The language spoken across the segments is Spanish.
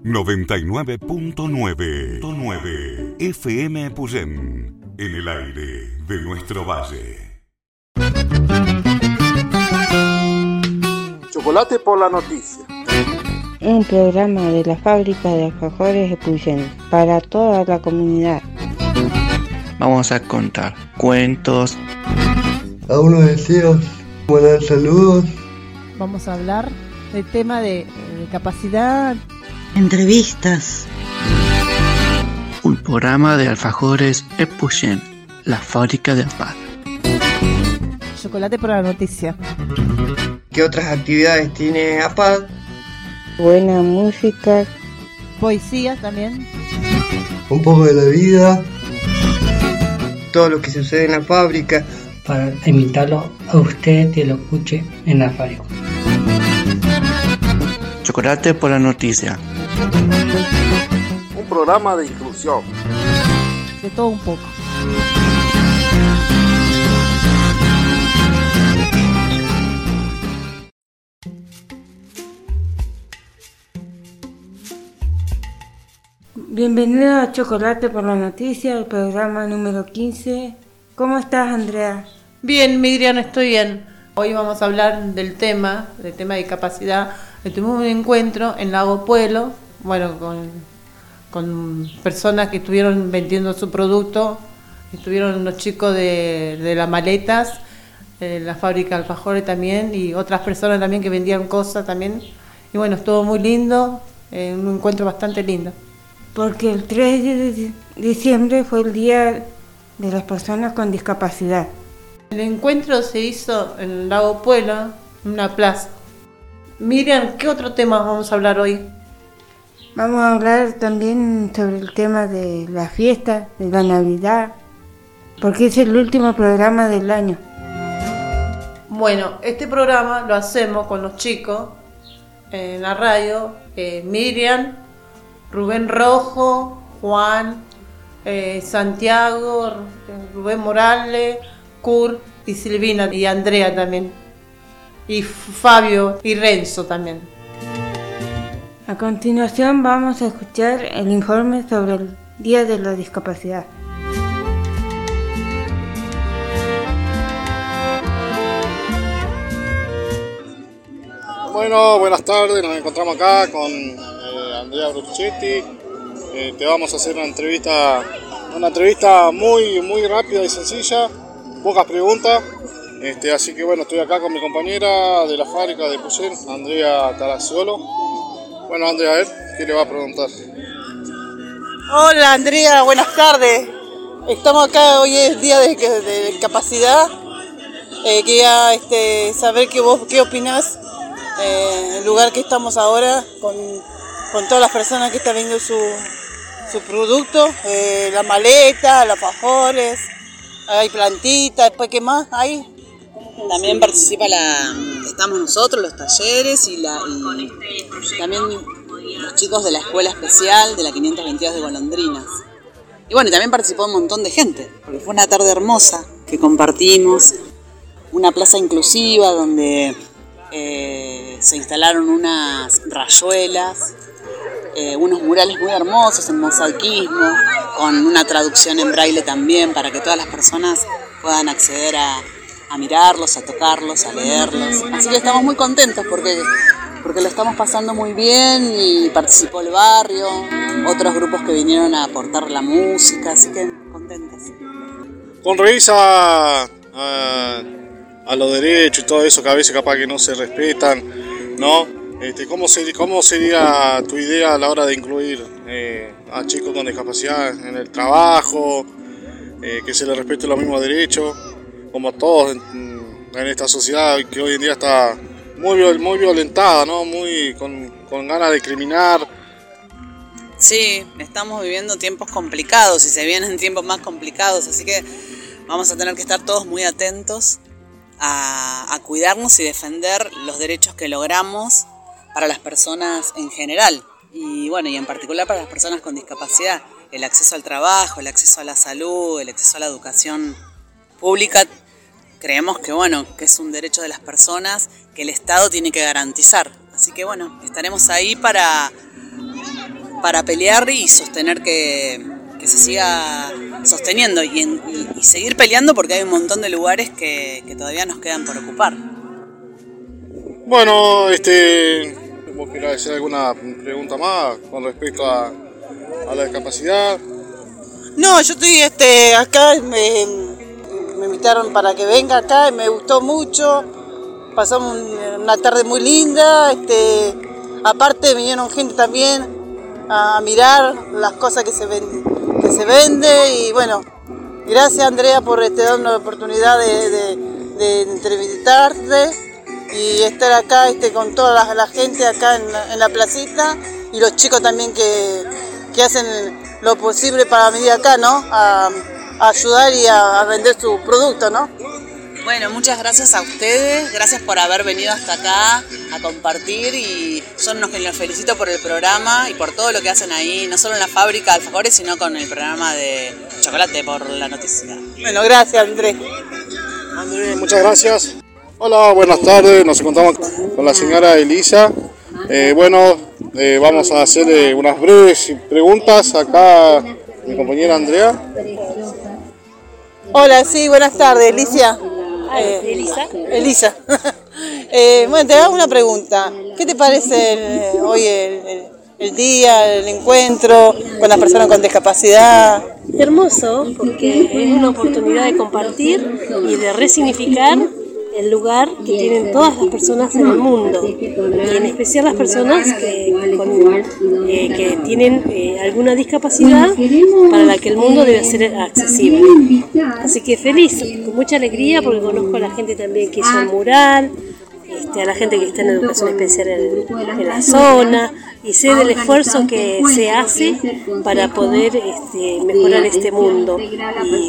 99.9 FM Puyén, en el aire de nuestro valle. Chocolate por la noticia. Un programa de la fábrica de alfajores de Puyén para toda la comunidad. Vamos a contar cuentos, algunos deseos, buenos saludos. Vamos a hablar del tema de capacidad. Entrevistas. Un programa de alfajores Epuyén, la fábrica de alfajores. Chocolate por la noticia. ¿Qué otras actividades tiene APAD? Buena música. Poesía también. Un poco de la vida. Todo lo que sucede en la fábrica. Para invitarlo a usted que lo escuche en la fábrica. Chocolate por la noticia. Un programa de inclusión. De todo un poco. Bienvenido a Chocolate por la Noticia, el programa número 15. ¿Cómo estás, Andrea? Bien, Miriam, estoy bien. Hoy vamos a hablar del tema de discapacidad. Tuvimos un encuentro en Lago Pueblo, bueno, con personas que estuvieron vendiendo su producto. Estuvieron los chicos de las maletas, la fábrica de alfajores también, y otras personas también que vendían cosas también. Y bueno, estuvo muy lindo, un encuentro bastante lindo. Porque el 3 de diciembre fue el Día de las Personas con Discapacidad. El encuentro se hizo en Lago Pueblo, en una plaza. Miriam, ¿qué otro tema vamos a hablar hoy? Vamos a hablar también sobre el tema de la fiesta, de la Navidad, porque es el último programa del año. Bueno, este programa lo hacemos con los chicos en la radio, Miriam, Rubén Rojo, Juan, Santiago, Rubén Morales, Kurt y Silvina y Andrea también, y Fabio y Renzo también. A continuación vamos a escuchar el informe sobre el Día de la Discapacidad. Bueno, buenas tardes, nos encontramos acá con Andrea Bruschetti. Te vamos a hacer una entrevista muy rápida y sencilla, pocas preguntas. Así que bueno, estoy acá con mi compañera de la fábrica de Puyén, Andrea Taraciolo. Bueno, Andrea, a ver, ¿qué le va a preguntar? Hola Andrea, buenas tardes. Estamos acá, hoy es día de discapacidad. Quería saber vos qué opinás el lugar que estamos ahora con todas las personas que están viendo su producto, la maleta, los alfajores, hay plantitas, después ¿qué más hay? También estamos nosotros, los talleres y también los chicos de la escuela especial de la 522 de Golondrinas. Y bueno, y también participó un montón de gente, porque fue una tarde hermosa que compartimos, una plaza inclusiva donde se instalaron unas rayuelas, unos murales muy hermosos en mosaicismo, con una traducción en braille también, para que todas las personas puedan acceder a mirarlos, a tocarlos, a leerlos. Así que estamos muy contentos porque lo estamos pasando muy bien, y participó el barrio, otros grupos que vinieron a aportar la música, así que contentos. Con revisa a los derechos y todo eso que a veces capaz que no se respetan, ¿no? ¿Cómo sería tu idea a la hora de incluir a chicos con discapacidad en el trabajo, que se les respete los mismos derechos, como todos en esta sociedad que hoy en día está muy violentada, ¿no? Muy con ganas de discriminar? Sí, estamos viviendo tiempos complicados y se vienen tiempos más complicados, así que vamos a tener que estar todos muy atentos a cuidarnos y defender los derechos que logramos para las personas en general, y bueno, y en particular para las personas con discapacidad, el acceso al trabajo, el acceso a la salud, el acceso a la educación pública. Creemos que es un derecho de las personas que el Estado tiene que garantizar. Así que bueno, estaremos ahí para para pelear y sostener que se siga sosteniendo y seguir peleando, porque hay un montón de lugares que todavía nos quedan por ocupar. Bueno, ¿vos querés hacer alguna pregunta más con respecto a la discapacidad? No, yo estoy acá, me invitaron para que venga acá y me gustó mucho. Pasamos una tarde muy linda. Aparte vinieron gente también a mirar las cosas que se vende y bueno, gracias Andrea por darnos la oportunidad de entrevistarte y estar acá con toda la gente acá en la placita y los chicos también que hacen lo posible para venir acá, ¿no? A ayudar y a vender su producto, ¿no? Bueno, muchas gracias a ustedes, gracias por haber venido hasta acá a compartir y son los que los felicito por el programa y por todo lo que hacen ahí, no solo en la fábrica de alfajores, sino con el programa de chocolate por la noticia. Bueno, gracias Andrés. Andrés, muchas gracias. Hola, buenas tardes, nos encontramos con la señora Elisa. Vamos a hacerle unas breves preguntas acá a mi compañera Andrea. Hola, sí, buenas tardes, Alicia. Elisa. Bueno, te hago una pregunta. ¿Qué te parece hoy el día, el encuentro con las personas con discapacidad? Hermoso, porque es una oportunidad de compartir y de resignificar el lugar que tienen todas las personas en el mundo, y en especial las personas que tienen alguna discapacidad para la que el mundo debe ser accesible. Así que feliz, con mucha alegría, porque conozco a la gente también que hizo el mural, a la gente que está en educación especial en la zona, y sé del esfuerzo que se hace para poder mejorar este mundo y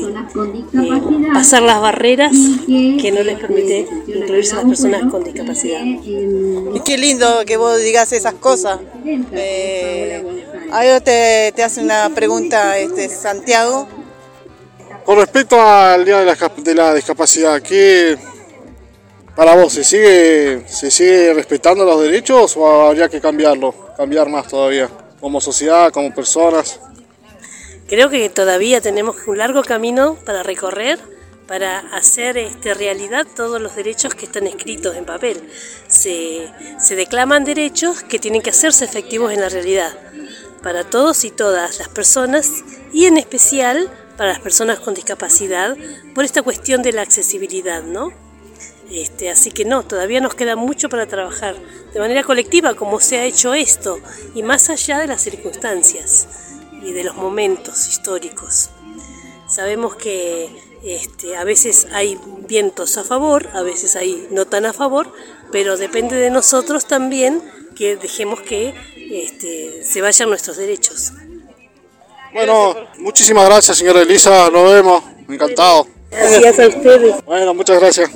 pasar las barreras que no les permite incluirse a las personas con discapacidad. Y qué lindo que vos digas esas cosas. Ahora te hace una pregunta Santiago. Con respecto al Día de la Discapacidad, ¿qué para vos se sigue respetando los derechos o habría que cambiar más todavía, como sociedad, como personas? Creo que todavía tenemos un largo camino para recorrer, para hacer realidad todos los derechos que están escritos en papel. Se declaman derechos que tienen que hacerse efectivos en la realidad, para todos y todas las personas, y en especial para las personas con discapacidad, por esta cuestión de la accesibilidad, ¿no? Así que no, todavía nos queda mucho para trabajar de manera colectiva, como se ha hecho esto, y más allá de las circunstancias y de los momentos históricos. Sabemos que a veces hay vientos a favor, a veces hay no tan a favor, pero depende de nosotros también que dejemos que se vayan nuestros derechos. Bueno, muchísimas gracias, señora Elisa, nos vemos, encantado. Gracias a ustedes. Bueno, muchas gracias.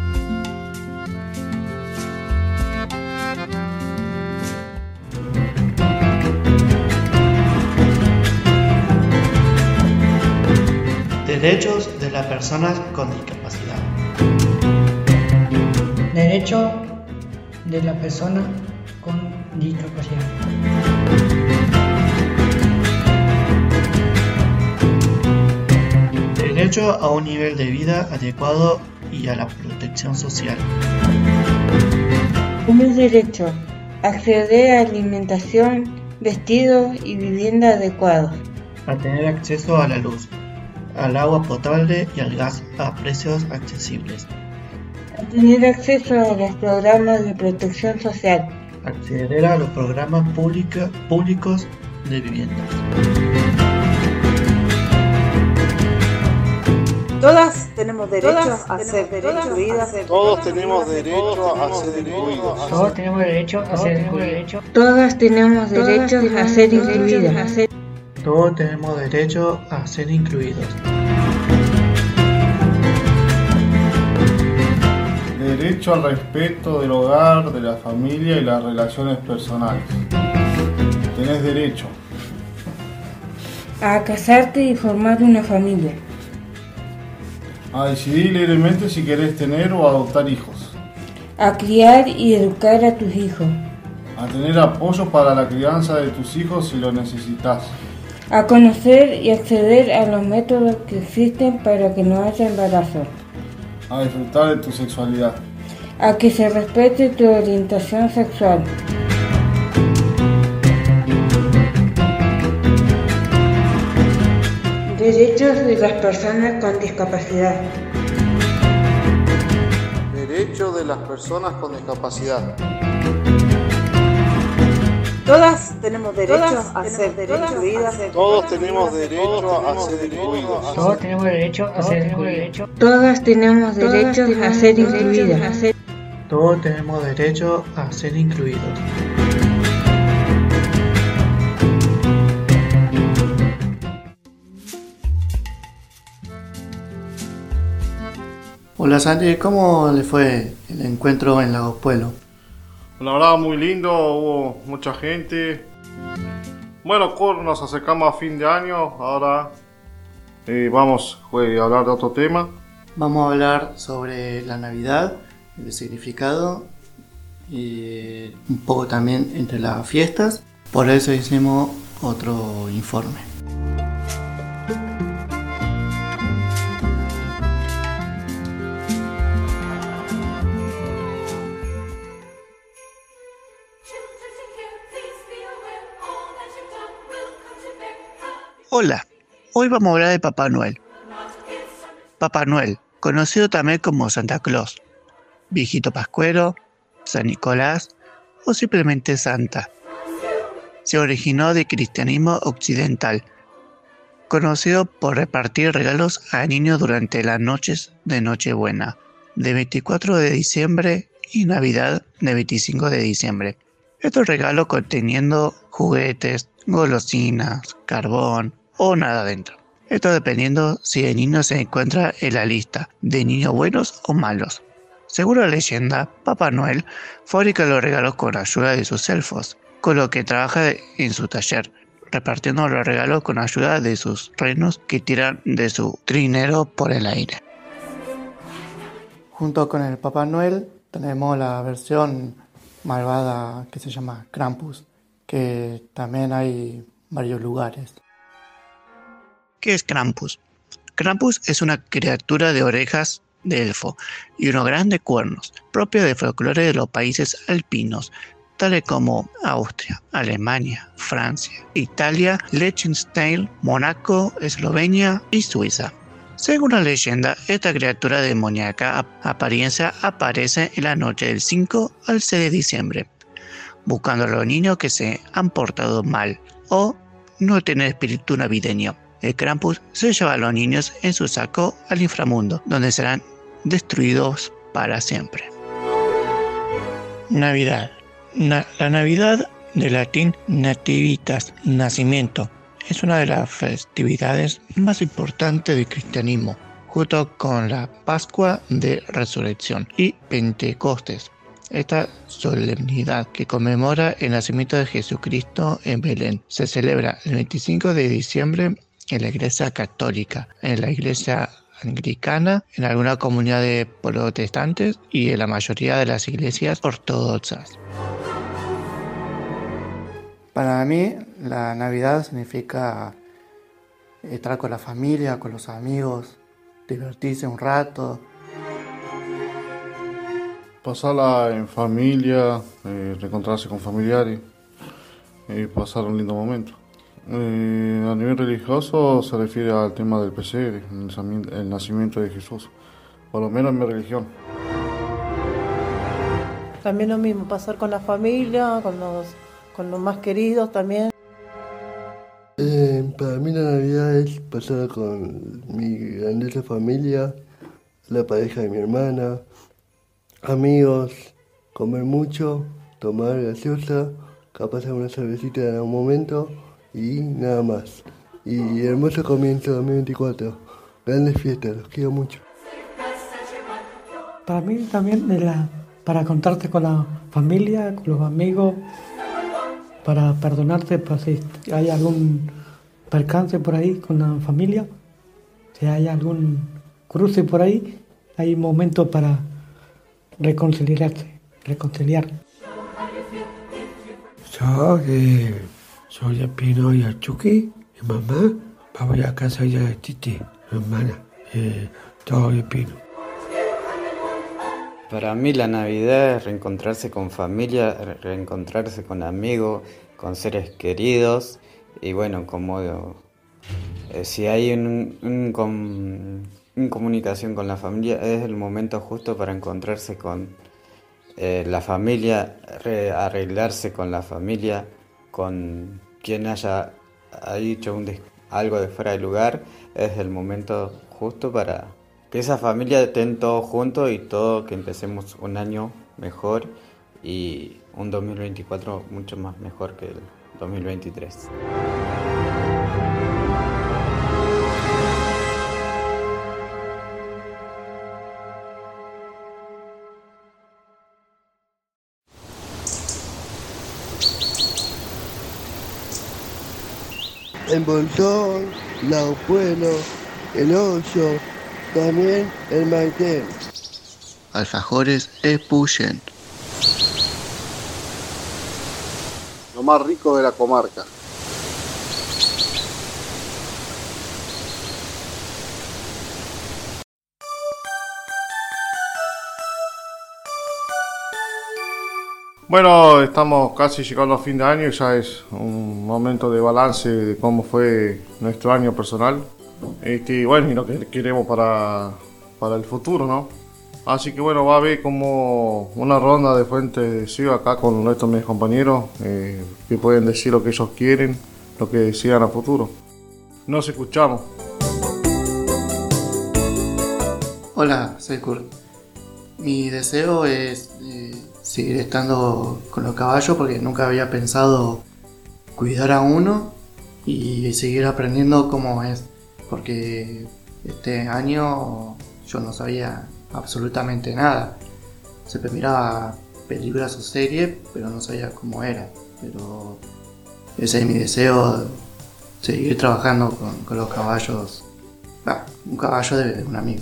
Derechos de las personas con discapacidad. Derecho de la persona con discapacidad. Derecho a un nivel de vida adecuado y a la protección social. Primer derecho: acceder a alimentación, vestido y vivienda adecuados. A tener acceso a la luz, al agua potable y al gas a precios accesibles. A tener acceso a los programas de protección social. Acceder a los programas públicos de viviendas. Todas tenemos derecho a ser incluidas. Todos tenemos derecho a ser incluidos. Todos tenemos derecho a ser incluidos. Todas tenemos derecho a ser incluidas. Todos tenemos derecho a ser incluidos. Derecho al respeto del hogar, de la familia y las relaciones personales. Tenés derecho A casarte y formar una familia. a decidir libremente si querés tener o adoptar hijos. A criar y educar a tus hijos. A tener apoyo para la crianza de tus hijos si lo necesitas. A conocer y acceder a los métodos que existen para que no haya embarazo. A disfrutar de tu sexualidad. A que se respete tu orientación sexual. Derechos de las personas con discapacidad. Derechos de las personas con discapacidad. Todas tenemos derecho a ser incluidas. Todos tenemos derecho a ser incluidos. Todos tenemos derecho a ser incluidos. Todas tenemos derecho a ser incluidas. Todos tenemos derecho a ser incluidos. Hola Santi, ¿cómo le fue el encuentro en Lagos Pueblo? La verdad muy lindo, hubo mucha gente. Bueno, nos acercamos a fin de año, ahora vamos a hablar de otro tema. Vamos a hablar sobre la Navidad, el significado y un poco también entre las fiestas. Por eso hicimos otro informe. Hola, hoy vamos a hablar de Papá Noel. Papá Noel, conocido también como Santa Claus, Viejito Pascuero, San Nicolás o simplemente Santa. Se originó del cristianismo occidental, conocido por repartir regalos a niños durante las noches de Nochebuena, de 24 de diciembre y Navidad de 25 de diciembre. Estos regalos conteniendo juguetes, golosinas, carbón o nada adentro. Esto dependiendo si el niño se encuentra en la lista de niños buenos o malos. Según la leyenda, Papá Noel fabrica los regalos con ayuda de sus elfos, con lo que trabaja en su taller, repartiendo los regalos con ayuda de sus renos que tiran de su trinero por el aire. Junto con el Papá Noel tenemos la versión malvada que se llama Krampus, que también hay varios lugares. ¿Qué es Krampus? Krampus es una criatura de orejas de elfo y unos grandes cuernos, propio del folclore de los países alpinos, tales como Austria, Alemania, Francia, Italia, Liechtenstein, Mónaco, Eslovenia y Suiza. Según la leyenda, esta criatura demoníaca apariencia aparece en la noche del 5 al 6 de diciembre, buscando a los niños que se han portado mal o no tienen espíritu navideño. El Krampus se lleva a los niños en su saco al inframundo, donde serán destruidos para siempre. Navidad. La Navidad, del latín nativitas, nacimiento, es una de las festividades más importantes del cristianismo, junto con la Pascua de Resurrección y Pentecostes. Esta solemnidad que conmemora el nacimiento de Jesucristo en Belén se celebra el 25 de diciembre en la Iglesia Católica, en la Iglesia Anglicana, en algunas comunidades protestantes y en la mayoría de las iglesias ortodoxas. Para mí, la Navidad significa estar con la familia, con los amigos, divertirse un rato. Pasarla en familia, reencontrarse con familiares y pasar un lindo momento. A nivel religioso se refiere al tema del pesebre, el nacimiento de Jesús, por lo menos en mi religión. También lo mismo, pasar con la familia, con los más queridos también. Para mí la Navidad es pasar con mi grandiosa familia, la pareja de mi hermana, amigos, comer mucho, tomar gaseosa, capaz una cervecita en algún momento y nada más. Y hermoso comienzo 2024, grandes fiestas, los quiero mucho. Para mí también para contarte con la familia, con los amigos, para perdonarte si hay algún percance por ahí con la familia, si hay algún cruce por ahí, hay momentos para reconciliar. Yo soy el Pino y el Chucky, mi mamá. Vamos a casa ya de Titi, mi hermana. Todo el Pino. Para mí la Navidad es reencontrarse con familia, reencontrarse con amigos, con seres queridos. Y bueno, como si hay una comunicación con la familia, es el momento justo para encontrarse con la familia, arreglarse con la familia, con quien haya dicho algo de fuera de lugar. Es el momento justo para que esa familia estén todos juntos y todo, que empecemos un año mejor y un 2024 mucho más mejor que el 2023. El Bolsón, Laupuelo, el Hoyo, también el Maitén. Alfajores Epuyén. Lo más rico de la comarca. Bueno, estamos casi llegando a fin de año y ya es un momento de balance de cómo fue nuestro año personal. Bueno, y lo que queremos para el futuro, ¿no? Así que bueno, va a haber como una ronda de fuentes de deseo acá con nuestros mis compañeros que pueden decir lo que ellos quieren, lo que decidan a futuro. Nos escuchamos. Hola, soy Kurt. Mi deseo es seguir estando con los caballos porque nunca había pensado cuidar a uno y seguir aprendiendo cómo es. Porque este año yo no sabía absolutamente nada. Siempre miraba películas o series, pero no sabía cómo era. Pero ese es mi deseo, seguir trabajando con los caballos. Un caballo de un amigo.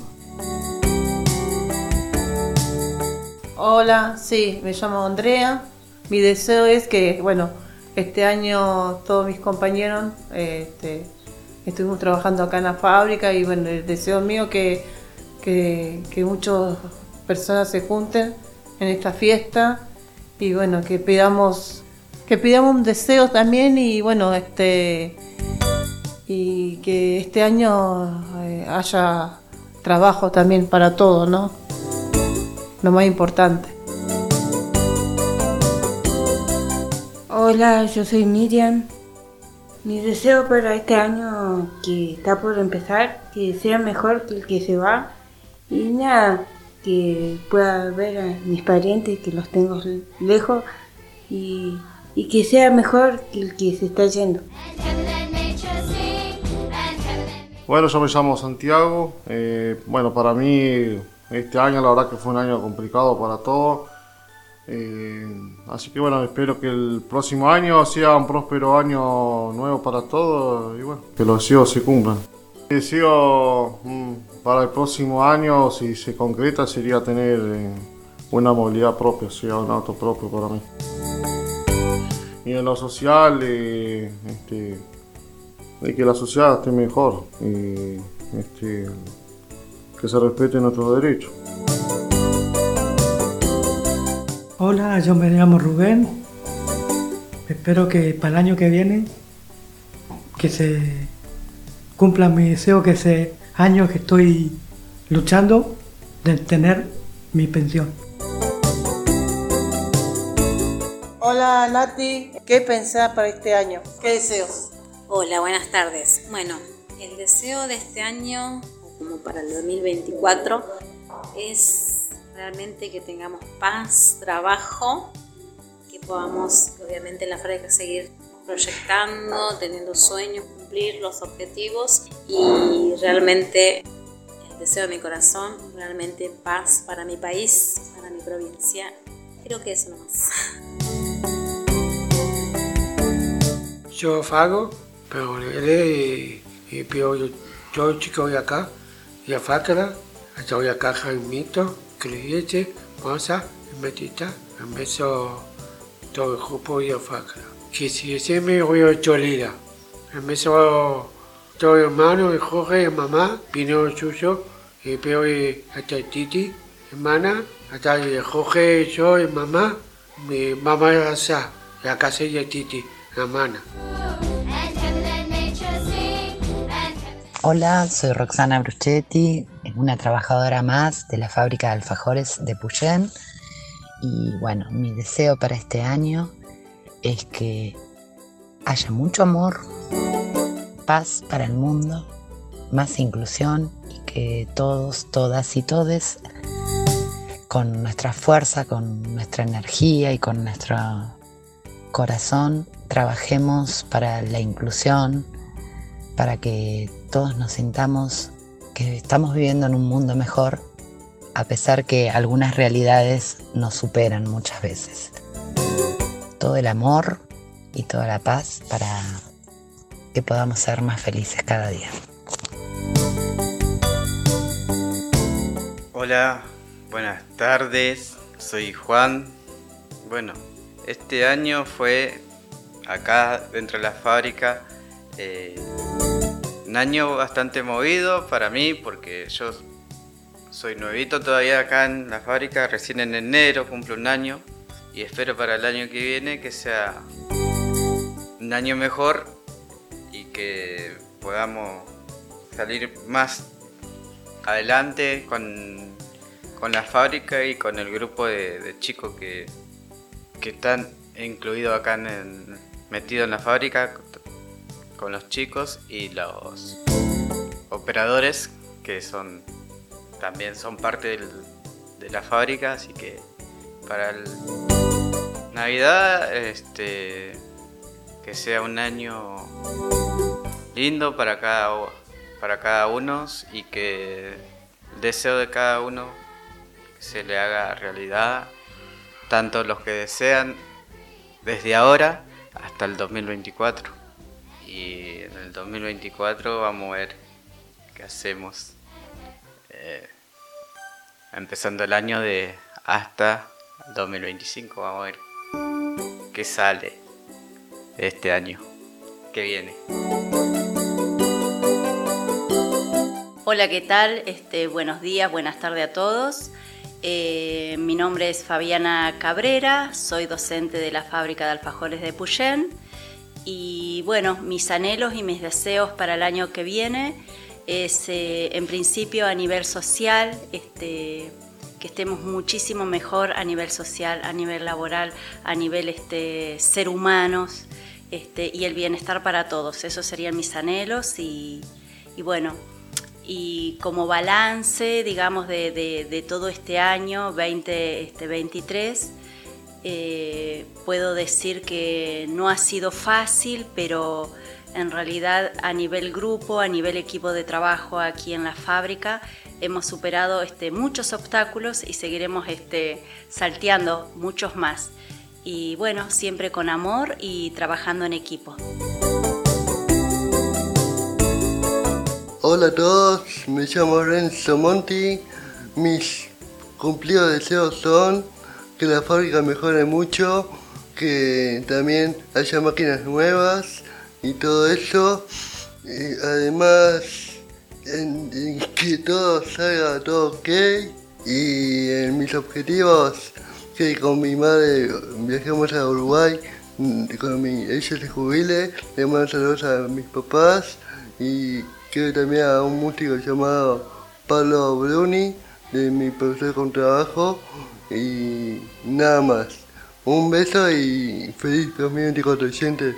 Hola, sí, me llamo Andrea. Mi deseo es que, bueno, este año todos mis compañeros estuvimos trabajando acá en la fábrica y bueno, el deseo mío que muchas personas se junten en esta fiesta y bueno, que pidamos un deseo también y bueno, y que este año haya trabajo también para todos, ¿no? Lo más importante. Hola, yo soy Miriam. Mi deseo para este año que está por empezar, que sea mejor que el que se va y nada, que pueda ver a mis parientes que los tengo lejos y que sea mejor que el que se está yendo. Bueno, yo me llamo Santiago. Bueno, para mí este año la verdad que fue un año complicado para todos. Así que bueno, espero que el próximo año sea un próspero año nuevo para todos y bueno, que los deseos se cumplan. Mi deseo para el próximo año, si se concreta, sería tener una movilidad propia, sea un auto propio para mí. Y en lo social, de que la sociedad esté mejor y que se respeten nuestros derechos. Hola, yo me llamo Rubén. Espero que para el año que viene que se cumpla mi deseo, que ese año que estoy luchando de tener mi pensión. Hola Nati, ¿qué pensás para este año? ¿Qué deseos? Hola, buenas tardes. Bueno, el deseo de este año, como para el 2024, es realmente que tengamos paz, trabajo, que podamos, obviamente, en la fábrica seguir proyectando, teniendo sueños, cumplir los objetivos y realmente el deseo de mi corazón, realmente paz para mi país, para mi provincia. Creo que eso nomás. Yo fago, pero y yo chico voy acá, y a Fácara, allá voy acá Jaimito, Cliente, Moza, Metita, en beso todo el grupo y la fácula. Que si siempre voy a Cholera. Me hizo todo hermano, el Jorge, mamá, vino suyo, y pero hasta Titi, hermana, hasta el Jorge, yo, y mamá, mi mamá allá, la casa de Titi, la hermana. Hola, soy Roxana Bruchetti, una trabajadora más de la fábrica de alfajores de Puyén. Y bueno, mi deseo para este año es que haya mucho amor, paz para el mundo, más inclusión y que todos, todas y todes, con nuestra fuerza, con nuestra energía y con nuestro corazón, trabajemos para la inclusión, para que todos nos sintamos que estamos viviendo en un mundo mejor, a pesar que algunas realidades nos superan muchas veces. Todo el amor y toda la paz para que podamos ser más felices cada día. Hola, buenas tardes, soy Juan. Bueno, este año fue acá dentro de la fábrica un año bastante movido para mí porque yo soy nuevito todavía acá en la fábrica, recién en enero cumplo un año y espero para el año que viene que sea un año mejor y que podamos salir más adelante con la fábrica y con el grupo de chicos que están incluidos acá metidos en la fábrica, con los chicos y los operadores que también son parte de la fábrica, así que para el Navidad que sea un año lindo para cada uno y que el deseo de cada uno se le haga realidad, tanto los que desean desde ahora hasta el 2024. Y en el 2024 vamos a ver qué hacemos, empezando el año hasta el 2025, vamos a ver qué sale de este año que viene. Hola, ¿qué tal? Buenos días, buenas tardes a todos. Mi nombre es Fabiana Cabrera, soy docente de la fábrica de alfajores de Puyén. Y bueno, mis anhelos y mis deseos para el año que viene es, en principio, a nivel social, que estemos muchísimo mejor a nivel social, a nivel laboral, a nivel ser humanos, y el bienestar para todos. Esos serían mis anhelos y bueno, y como balance, digamos, de todo este año 2023, puedo decir que no ha sido fácil, pero en realidad a nivel grupo, a nivel equipo de trabajo aquí en la fábrica, hemos superado muchos obstáculos y seguiremos salteando muchos más. Y bueno, siempre con amor y trabajando en equipo. Hola a todos, me llamo Renzo Monti. Mis cumplidos deseos son que la fábrica mejore mucho, que también haya máquinas nuevas y todo eso. Además, que todo salga todo ok. Y en mis objetivos, que con mi madre viajemos a Uruguay, ella se jubile, le mando saludos a mis papás y quiero también a un músico llamado Pablo Bruni, de mi profesor con trabajo. Y nada más. Un beso y feliz 2024, oyentes.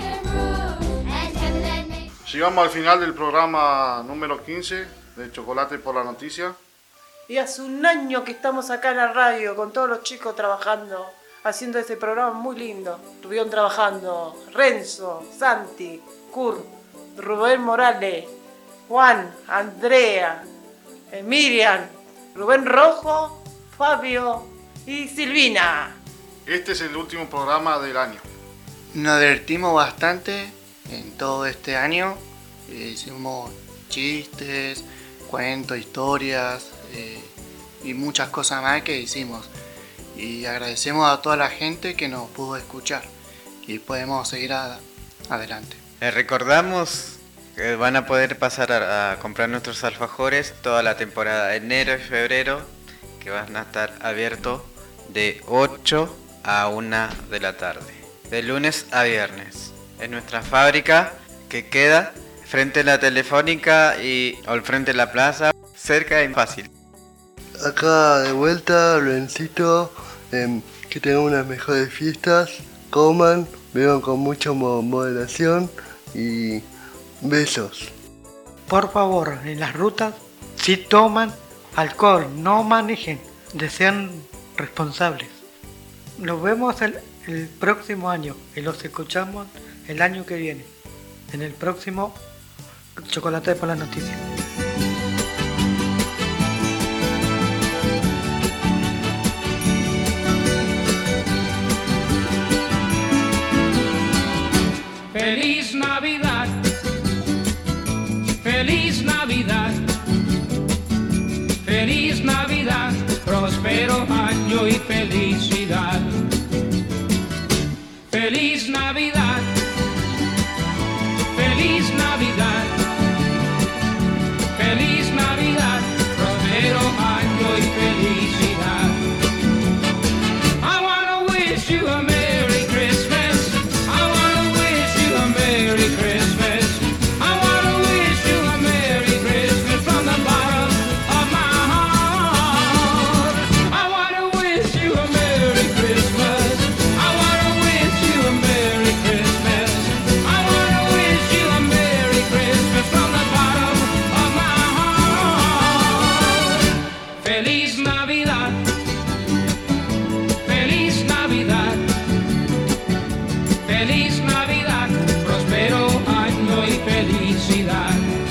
Llegamos al final del programa número 15 de Chocolate por la Noticia. Y hace un año que estamos acá en la radio con todos los chicos trabajando, haciendo este programa muy lindo. Estuvieron trabajando Renzo, Santi, Kurt, Rubén Morales, Juan, Andrea, Miriam, Rubén Rojo, Fabio y Silvina. Este es el último programa del año. Nos divertimos bastante en todo este año. Hicimos chistes, cuentos, historias y muchas cosas más que hicimos. y agradecemos a toda la gente que nos pudo escuchar y podemos seguir adelante. Les recordamos que van a poder pasar a comprar nuestros alfajores toda la temporada de enero y febrero, que van a estar abiertos de 8 a 1 de la tarde, de lunes a viernes, en nuestra fábrica que queda frente a la Telefónica o al frente de la plaza, cerca y fácil. Acá de vuelta, Lorencito, que tengan unas mejores fiestas, coman, beban con mucha moderación y besos. Por favor, en las rutas, si toman alcohol, no manejen, sean responsables. Nos vemos el próximo año y los escuchamos el año que viene, en el próximo Chocolate por las Noticias. Feliz Navidad, feliz Navidad, feliz Navidad, próspero año y felicidad. Feliz Navidad, feliz Navidad, feliz Navidad, próspero año y felicidad. I wanna wish you a Merry Christmas. I wanna wish you a Merry Christmas. I wanna wish you a Merry Christmas from the bottom of my heart. I wanna wish you a Merry Christmas. I wanna wish you a Merry Christmas. I wanna wish you a Merry Christmas from the bottom of my heart. Feliz Navidad. Feliz Navidad. Feliz Navidad, próspero año y felicidad.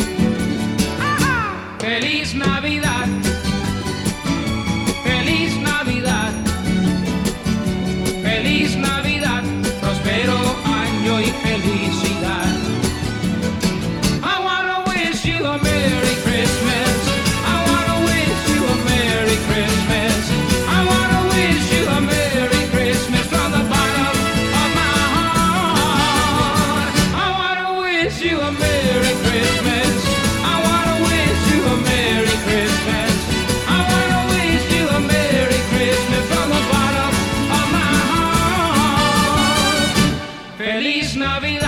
Feliz Navidad, feliz Navidad, feliz Navidad, próspero año y felicidad. I wanna wish you a Merry Christmas. I wanna wish you a Merry Christmas. I wanna wish you a Merry Christmas from the bottom of my heart. I wanna wish you a Merry Christmas. I wanna wish you a Merry Christmas. I wanna wish you a Merry Christmas from the bottom of my heart. Feliz Navidad.